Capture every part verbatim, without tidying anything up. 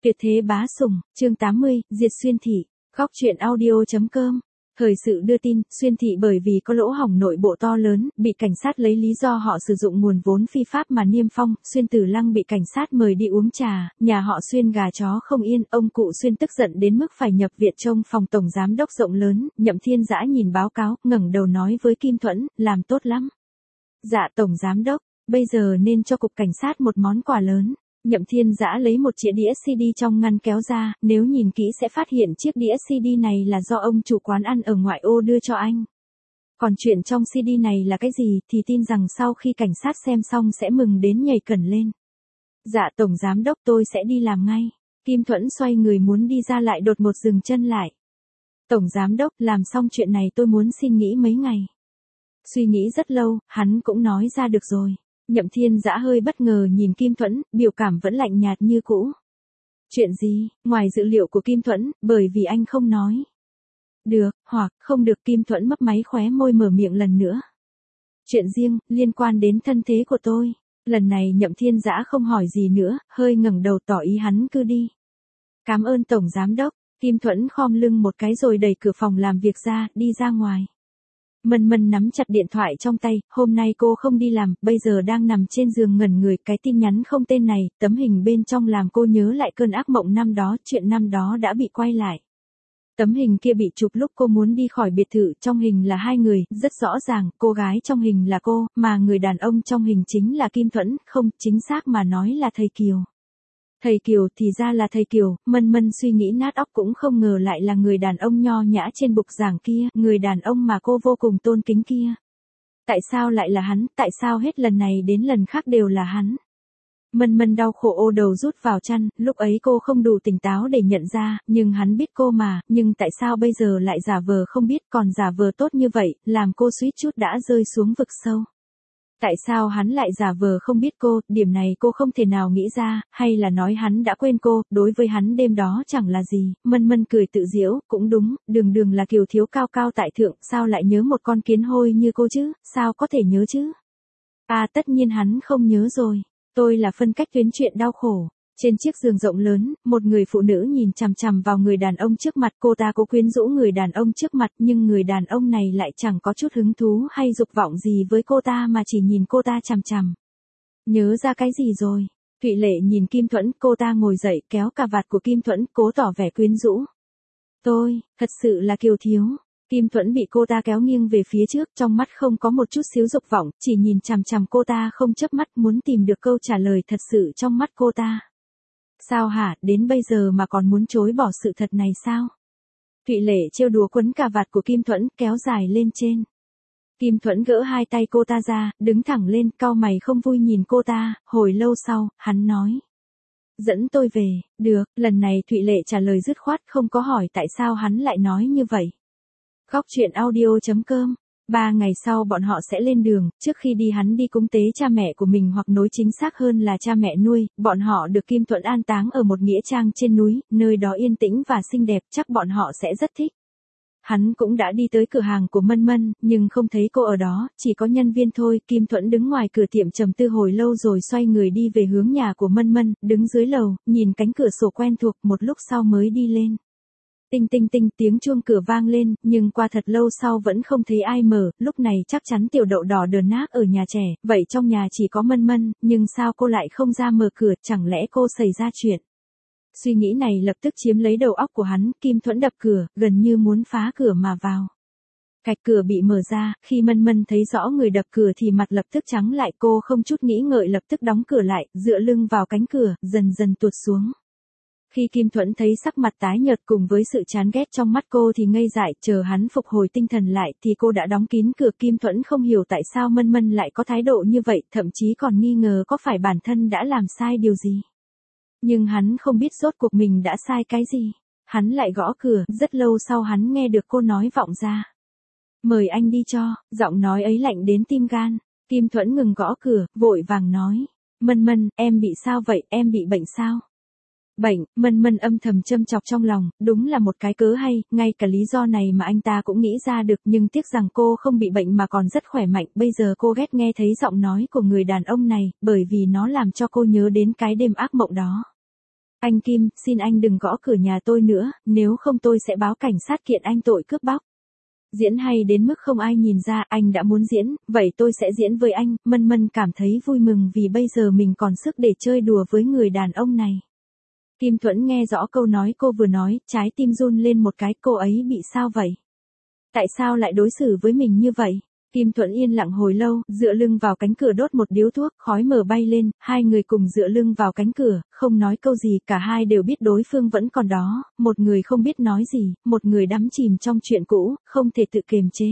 Tuyệt thế bá sủng, chương tám mươi, diệt Xuyên thị, góc truyện audio.com. Thời sự đưa tin, Xuyên thị bởi vì có lỗ hổng nội bộ to lớn, bị cảnh sát lấy lý do họ sử dụng nguồn vốn phi pháp mà niêm phong, Xuyên Tử Lăng bị cảnh sát mời đi uống trà, nhà họ Xuyên gà chó không yên, ông cụ Xuyên tức giận đến mức phải nhập viện trong phòng tổng giám đốc rộng lớn, Nhậm Thiên Dã nhìn báo cáo, ngẩng đầu nói với Kim Thuẫn, làm tốt lắm. Dạ tổng giám đốc, bây giờ nên cho cục cảnh sát một món quà lớn. Nhậm Thiên Dã lấy một đĩa đĩa xê đê trong ngăn kéo ra, nếu nhìn kỹ sẽ phát hiện chiếc đĩa xê đê này là do ông chủ quán ăn ở ngoại ô đưa cho anh. Còn chuyện trong xê đê này là cái gì thì tin rằng sau khi cảnh sát xem xong sẽ mừng đến nhảy cẩn lên. Dạ tổng giám đốc tôi sẽ đi làm ngay. Kim Thuẫn xoay người muốn đi ra lại đột ngột dừng chân lại. Tổng giám đốc, làm xong chuyện này tôi muốn xin nghỉ mấy ngày. Suy nghĩ rất lâu, hắn cũng nói ra được rồi. Nhậm Thiên Dã hơi bất ngờ nhìn Kim Thuẫn, biểu cảm vẫn lạnh nhạt như cũ. Chuyện gì, ngoài dự liệu của Kim Thuẫn, bởi vì anh không nói. Được, hoặc, không được. Kim Thuẫn mấp máy khóe môi mở miệng lần nữa. Chuyện riêng, liên quan đến thân thế của tôi. Lần này Nhậm Thiên Dã không hỏi gì nữa, hơi ngẩng đầu tỏ ý hắn cứ đi. Cảm ơn Tổng Giám Đốc. Kim Thuẫn khom lưng một cái rồi đẩy cửa phòng làm việc ra, đi ra ngoài. Mân Mân nắm chặt điện thoại trong tay, hôm nay cô không đi làm, bây giờ đang nằm trên giường ngẩn người, cái tin nhắn không tên này, tấm hình bên trong làm cô nhớ lại cơn ác mộng năm đó, chuyện năm đó đã bị quay lại. Tấm hình kia bị chụp lúc cô muốn đi khỏi biệt thự, trong hình là hai người, rất rõ ràng, cô gái trong hình là cô, mà người đàn ông trong hình chính là Kim Thuẫn, không, chính xác mà nói là thầy Kiều. Thầy Kiều thì ra là thầy Kiều, Mân Mân suy nghĩ nát óc cũng không ngờ lại là người đàn ông nho nhã trên bục giảng kia, người đàn ông mà cô vô cùng tôn kính kia. Tại sao lại là hắn, tại sao hết lần này đến lần khác đều là hắn? Mân Mân đau khổ ô đầu rút vào chăn, lúc ấy cô không đủ tỉnh táo để nhận ra, nhưng hắn biết cô mà, nhưng tại sao bây giờ lại giả vờ không biết, còn giả vờ tốt như vậy, làm cô suýt chút đã rơi xuống vực sâu. Tại sao hắn lại giả vờ không biết cô, điểm này cô không thể nào nghĩ ra, hay là nói hắn đã quên cô, đối với hắn đêm đó chẳng là gì. Mân Mân cười tự giễu, cũng đúng, đường đường là kiều thiếu cao cao tại thượng, sao lại nhớ một con kiến hôi như cô chứ, sao có thể nhớ chứ? À tất nhiên hắn không nhớ rồi, tôi là phân cách tuyến chuyện đau khổ. Trên chiếc giường rộng lớn, một người phụ nữ nhìn chằm chằm vào người đàn ông trước mặt, cô ta cố quyến rũ người đàn ông trước mặt, nhưng người đàn ông này lại chẳng có chút hứng thú hay dục vọng gì với cô ta mà chỉ nhìn cô ta chằm chằm. Nhớ ra cái gì rồi? Thụy Lệ nhìn Kim Thuẫn, cô ta ngồi dậy kéo cà vạt của Kim Thuẫn, cố tỏ vẻ quyến rũ. Tôi, thật sự là kiều thiếu. Kim Thuẫn bị cô ta kéo nghiêng về phía trước, trong mắt không có một chút xíu dục vọng, chỉ nhìn chằm chằm cô ta không chớp mắt, muốn tìm được câu trả lời thật sự trong mắt cô ta. Sao hả, đến bây giờ mà còn muốn chối bỏ sự thật này sao? Thụy Lệ trêu đùa quấn cà vạt của Kim Thuẫn, kéo dài lên trên. Kim Thuẫn gỡ hai tay cô ta ra, đứng thẳng lên, cau mày không vui nhìn cô ta, hồi lâu sau, hắn nói. Dẫn tôi về, được, lần này Thụy Lệ trả lời dứt khoát, không có hỏi tại sao hắn lại nói như vậy. Góc truyện audio.com. Ba ngày sau bọn họ sẽ lên đường, trước khi đi hắn đi cúng tế cha mẹ của mình hoặc nói chính xác hơn là cha mẹ nuôi, bọn họ được Kim Thuẫn an táng ở một nghĩa trang trên núi, nơi đó yên tĩnh và xinh đẹp, chắc bọn họ sẽ rất thích. Hắn cũng đã đi tới cửa hàng của Mân Mân, nhưng không thấy cô ở đó, chỉ có nhân viên thôi, Kim Thuẫn đứng ngoài cửa tiệm trầm tư hồi lâu rồi xoay người đi về hướng nhà của Mân Mân, đứng dưới lầu, nhìn cánh cửa sổ quen thuộc, một lúc sau mới đi lên. Tinh tinh tinh tiếng chuông cửa vang lên, nhưng qua thật lâu sau vẫn không thấy ai mở, lúc này chắc chắn tiểu đậu đỏ đờn nát ở nhà trẻ, vậy trong nhà chỉ có Mân Mân, nhưng sao cô lại không ra mở cửa, chẳng lẽ cô xảy ra chuyện? Suy nghĩ này lập tức chiếm lấy đầu óc của hắn, Kim Thuẫn đập cửa, gần như muốn phá cửa mà vào. Cạch cửa bị mở ra, khi Mân Mân thấy rõ người đập cửa thì mặt lập tức trắng lại, cô không chút nghĩ ngợi lập tức đóng cửa lại, dựa lưng vào cánh cửa, dần dần tuột xuống. Khi Kim Thuẫn thấy sắc mặt tái nhợt cùng với sự chán ghét trong mắt cô thì ngây dại, chờ hắn phục hồi tinh thần lại thì cô đã đóng kín cửa. Kim Thuẫn không hiểu tại sao Mân Mân lại có thái độ như vậy, thậm chí còn nghi ngờ có phải bản thân đã làm sai điều gì. Nhưng hắn không biết rốt cuộc mình đã sai cái gì. Hắn lại gõ cửa, rất lâu sau hắn nghe được cô nói vọng ra. Mời anh đi cho, giọng nói ấy lạnh đến tim gan. Kim Thuẫn ngừng gõ cửa, vội vàng nói. Mân Mân, em bị sao vậy, em bị bệnh sao? Bệnh, Mân Mân âm thầm châm chọc trong lòng, đúng là một cái cớ hay, ngay cả lý do này mà anh ta cũng nghĩ ra được, nhưng tiếc rằng cô không bị bệnh mà còn rất khỏe mạnh, bây giờ cô ghét nghe thấy giọng nói của người đàn ông này, bởi vì nó làm cho cô nhớ đến cái đêm ác mộng đó. Anh Kim, xin anh đừng gõ cửa nhà tôi nữa, nếu không tôi sẽ báo cảnh sát kiện anh tội cướp bóc. Diễn hay đến mức không ai nhìn ra, anh đã muốn diễn, vậy tôi sẽ diễn với anh. Mân Mân cảm thấy vui mừng vì bây giờ mình còn sức để chơi đùa với người đàn ông này. Kim Thuẫn nghe rõ câu nói cô vừa nói, trái tim run lên một cái, cô ấy bị sao vậy? Tại sao lại đối xử với mình như vậy? Kim Thuẫn yên lặng hồi lâu, dựa lưng vào cánh cửa đốt một điếu thuốc, khói mờ bay lên, hai người cùng dựa lưng vào cánh cửa, không nói câu gì, cả hai đều biết đối phương vẫn còn đó, một người không biết nói gì, một người đắm chìm trong chuyện cũ, không thể tự kiềm chế.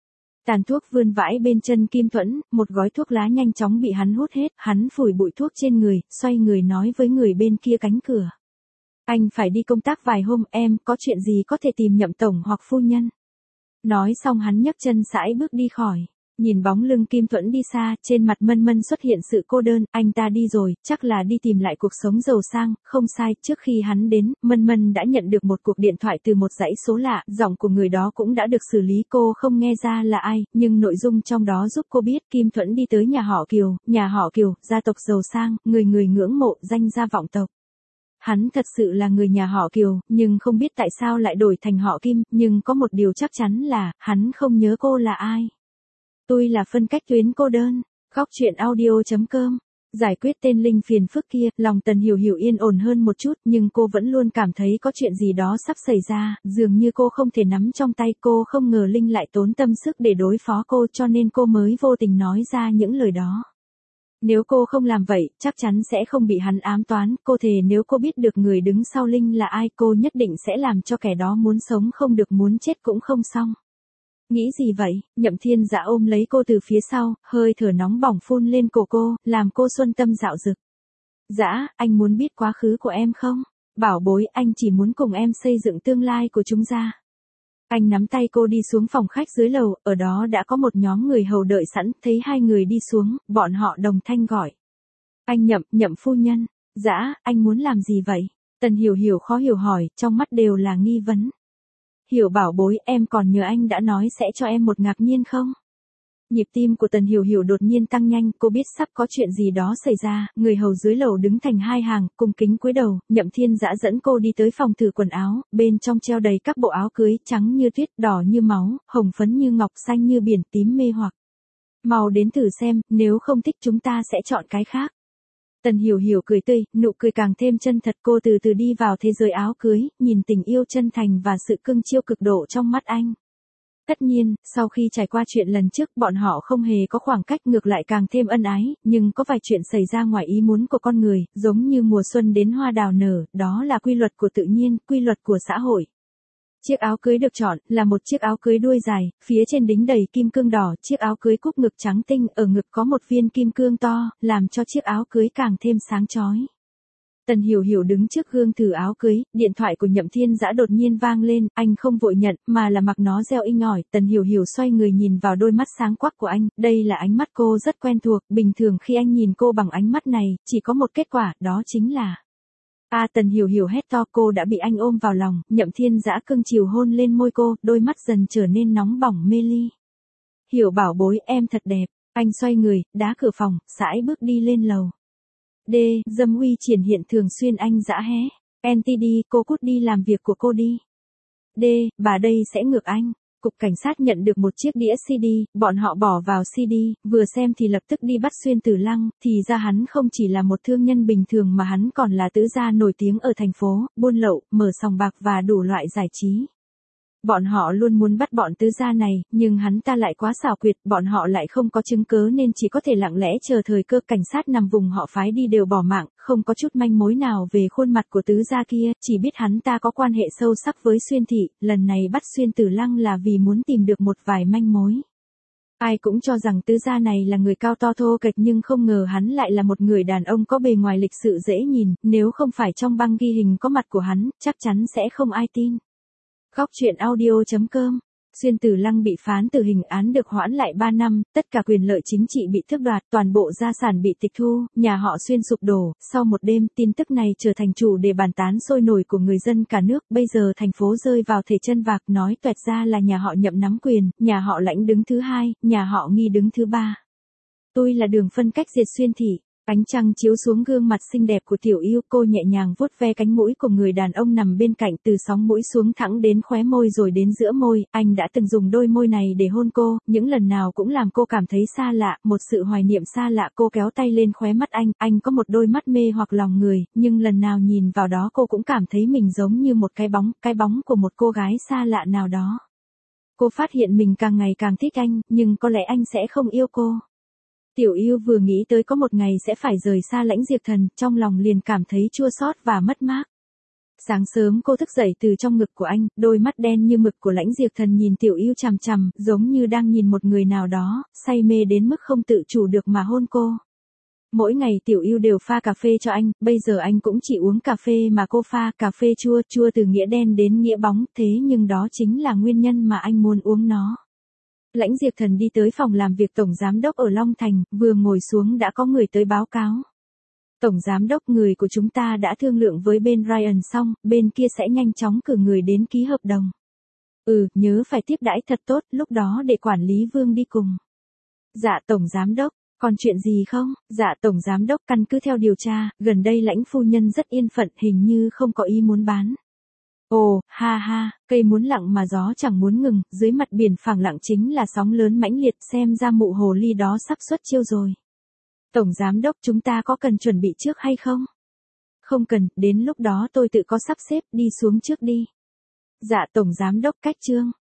Tàn thuốc vươn vãi bên chân Kim Thuẫn, một gói thuốc lá nhanh chóng bị hắn hút hết, hắn phủi bụi thuốc trên người, xoay người nói với người bên kia cánh cửa. Anh phải đi công tác vài hôm, em, có chuyện gì có thể tìm Nhậm tổng hoặc phu nhân. Nói xong hắn nhấc chân sải bước đi khỏi. Nhìn bóng lưng Kim Thuẫn đi xa, trên mặt Mân Mân xuất hiện sự cô đơn, anh ta đi rồi, chắc là đi tìm lại cuộc sống giàu sang, không sai, trước khi hắn đến, Mân Mân đã nhận được một cuộc điện thoại từ một dãy số lạ, giọng của người đó cũng đã được xử lý, cô không nghe ra là ai, nhưng nội dung trong đó giúp cô biết Kim Thuẫn đi tới nhà họ Kiều, nhà họ Kiều, gia tộc giàu sang, người người ngưỡng mộ, danh gia vọng tộc. Hắn thật sự là người nhà họ Kiều, nhưng không biết tại sao lại đổi thành họ Kim, nhưng có một điều chắc chắn là, hắn không nhớ cô là ai. Tôi là phân cách tuyến cô đơn. Khóc chuyện audio chấm com. Giải quyết tên linh phiền phức kia, lòng Tần Hiểu Hiểu yên ổn hơn một chút, nhưng cô vẫn luôn cảm thấy có chuyện gì đó sắp xảy ra, dường như cô không thể nắm trong tay, cô không ngờ Linh lại tốn tâm sức để đối phó cô, cho nên cô mới vô tình nói ra những lời đó. Nếu cô không làm vậy, chắc chắn sẽ không bị hắn ám toán, cô thề nếu cô biết được người đứng sau Linh là ai, cô nhất định sẽ làm cho kẻ đó muốn sống không được muốn chết cũng không xong. Nghĩ gì vậy? Nhậm Thiên Dã ôm lấy cô từ phía sau, hơi thở nóng bỏng phun lên cổ cô, làm cô xuân tâm dạo dực. Dã, anh muốn biết quá khứ của em không? Bảo bối, anh chỉ muốn cùng em xây dựng tương lai của chúng ta. Anh nắm tay cô đi xuống phòng khách dưới lầu, ở đó đã có một nhóm người hầu đợi sẵn, thấy hai người đi xuống, bọn họ đồng thanh gọi. Anh Nhậm, Nhậm phu nhân. Dã, anh muốn làm gì vậy? Tần Hiểu Hiểu khó hiểu hỏi, trong mắt đều là nghi vấn. Hiểu bảo bối, em còn nhớ anh đã nói sẽ cho em một ngạc nhiên không? Nhịp tim của Tần Hiểu Hiểu đột nhiên tăng nhanh, cô biết sắp có chuyện gì đó xảy ra, người hầu dưới lầu đứng thành hai hàng, cung kính cúi đầu, Nhậm Thiên Dã dẫn cô đi tới phòng thử quần áo, bên trong treo đầy các bộ áo cưới, trắng như tuyết, đỏ như máu, hồng phấn như ngọc, xanh như biển, tím mê hoặc. Mau đến thử xem, nếu không thích chúng ta sẽ chọn cái khác. Tần Hiểu Hiểu cười tươi, nụ cười càng thêm chân thật, cô từ từ đi vào thế giới áo cưới, nhìn tình yêu chân thành và sự cưng chiêu cực độ trong mắt anh. Tất nhiên, sau khi trải qua chuyện lần trước, bọn họ không hề có khoảng cách, ngược lại càng thêm ân ái, nhưng có vài chuyện xảy ra ngoài ý muốn của con người, giống như mùa xuân đến hoa đào nở, đó là quy luật của tự nhiên, quy luật của xã hội. Chiếc áo cưới được chọn là một chiếc áo cưới đuôi dài, phía trên đính đầy kim cương đỏ, chiếc áo cưới cúc ngực trắng tinh, ở ngực có một viên kim cương to, làm cho chiếc áo cưới càng thêm sáng chói. Tần Hiểu Hiểu đứng trước gương thử áo cưới, điện thoại của Nhậm Thiên Dã đột nhiên vang lên, anh không vội nhận, mà là mặc nó reo inh ỏi, Tần Hiểu Hiểu xoay người nhìn vào đôi mắt sáng quắc của anh, đây là ánh mắt cô rất quen thuộc, bình thường khi anh nhìn cô bằng ánh mắt này, chỉ có một kết quả, đó chính là... A à, Tần Hiểu Hiểu hét to, cô đã bị anh ôm vào lòng, Nhậm Thiên Dã cưng chiều hôn lên môi cô, đôi mắt dần trở nên nóng bỏng mê ly. Hiểu bảo bối, em thật đẹp, anh xoay người, đá cửa phòng, sải bước đi lên lầu. D. Dâm uy triển hiện thường xuyên anh Dã hé. en tê đê, cô cút đi làm việc của cô đi. D. Bà đây sẽ ngược anh. Cục cảnh sát nhận được một chiếc đĩa xê đê, bọn họ bỏ vào xê đê, vừa xem thì lập tức đi bắt Xuyên Tử Lăng, thì ra hắn không chỉ là một thương nhân bình thường mà hắn còn là tứ gia nổi tiếng ở thành phố, buôn lậu, mở sòng bạc và đủ loại giải trí. Bọn họ luôn muốn bắt bọn tứ gia này, nhưng hắn ta lại quá xảo quyệt, bọn họ lại không có chứng cớ nên chỉ có thể lặng lẽ chờ thời cơ. Cảnh sát nằm vùng họ phái đi đều bỏ mạng, không có chút manh mối nào về khuôn mặt của tứ gia kia, chỉ biết hắn ta có quan hệ sâu sắc với Xuyên thị, lần này bắt Xuyên Tử Lăng là vì muốn tìm được một vài manh mối. Ai cũng cho rằng tứ gia này là người cao to thô kệch nhưng không ngờ hắn lại là một người đàn ông có bề ngoài lịch sự dễ nhìn, nếu không phải trong băng ghi hình có mặt của hắn, chắc chắn sẽ không ai tin. Khóc chuyện audio chấm com. Xuyên Tử Lăng bị phán tử hình, án được hoãn lại ba năm, tất cả quyền lợi chính trị bị tước đoạt, toàn bộ gia sản bị tịch thu, nhà họ Xuyên sụp đổ. Sau một đêm, tin tức này trở thành chủ đề bàn tán sôi nổi của người dân cả nước. Bây giờ thành phố rơi vào thể chân vạc, nói toẹt ra là nhà họ Nhậm nắm quyền, nhà họ Lãnh đứng thứ hai, nhà họ Nghi đứng thứ ba. Tôi là đường phân cách diệt Xuyên thị. Ánh trăng chiếu xuống gương mặt xinh đẹp của Tiểu Yêu, cô nhẹ nhàng vuốt ve cánh mũi của người đàn ông nằm bên cạnh, từ sóng mũi xuống thẳng đến khóe môi rồi đến giữa môi. Anh đã từng dùng đôi môi này để hôn cô, những lần nào cũng làm cô cảm thấy xa lạ, một sự hoài niệm xa lạ. Cô kéo tay lên khóe mắt anh, anh có một đôi mắt mê hoặc lòng người, nhưng lần nào nhìn vào đó cô cũng cảm thấy mình giống như một cái bóng, cái bóng của một cô gái xa lạ nào đó. Cô phát hiện mình càng ngày càng thích anh, nhưng có lẽ anh sẽ không yêu cô. Tiểu Yêu vừa nghĩ tới có một ngày sẽ phải rời xa Lãnh Diệp Thần, trong lòng liền cảm thấy chua xót và mất mát. Sáng sớm cô thức dậy từ trong ngực của anh, đôi mắt đen như mực của Lãnh Diệp Thần nhìn Tiểu Yêu chằm chằm, giống như đang nhìn một người nào đó, say mê đến mức không tự chủ được mà hôn cô. Mỗi ngày Tiểu Yêu đều pha cà phê cho anh, bây giờ anh cũng chỉ uống cà phê mà cô pha, cà phê chua, chua từ nghĩa đen đến nghĩa bóng, thế nhưng đó chính là nguyên nhân mà anh muốn uống nó. Lãnh Diệp Thần đi tới phòng làm việc Tổng Giám đốc ở Long Thành, vừa ngồi xuống đã có người tới báo cáo. Tổng Giám đốc, người của chúng ta đã thương lượng với bên Ryan xong, bên kia sẽ nhanh chóng cử người đến ký hợp đồng. Ừ, nhớ phải tiếp đãi thật tốt, lúc đó để quản lý Vương đi cùng. Dạ Tổng Giám đốc, còn chuyện gì không? Dạ Tổng Giám đốc, căn cứ theo điều tra, gần đây Lãnh phu nhân rất yên phận, hình như không có ý muốn bán. Ồ, ha ha, cây muốn lặng mà gió chẳng muốn ngừng, dưới mặt biển phẳng lặng chính là sóng lớn mãnh liệt, xem ra mụ hồ ly đó sắp xuất chiêu rồi. Tổng Giám đốc, chúng ta có cần chuẩn bị trước hay không? Không cần, đến lúc đó tôi tự có sắp xếp, đi xuống trước đi. Dạ Tổng Giám đốc, cách chương.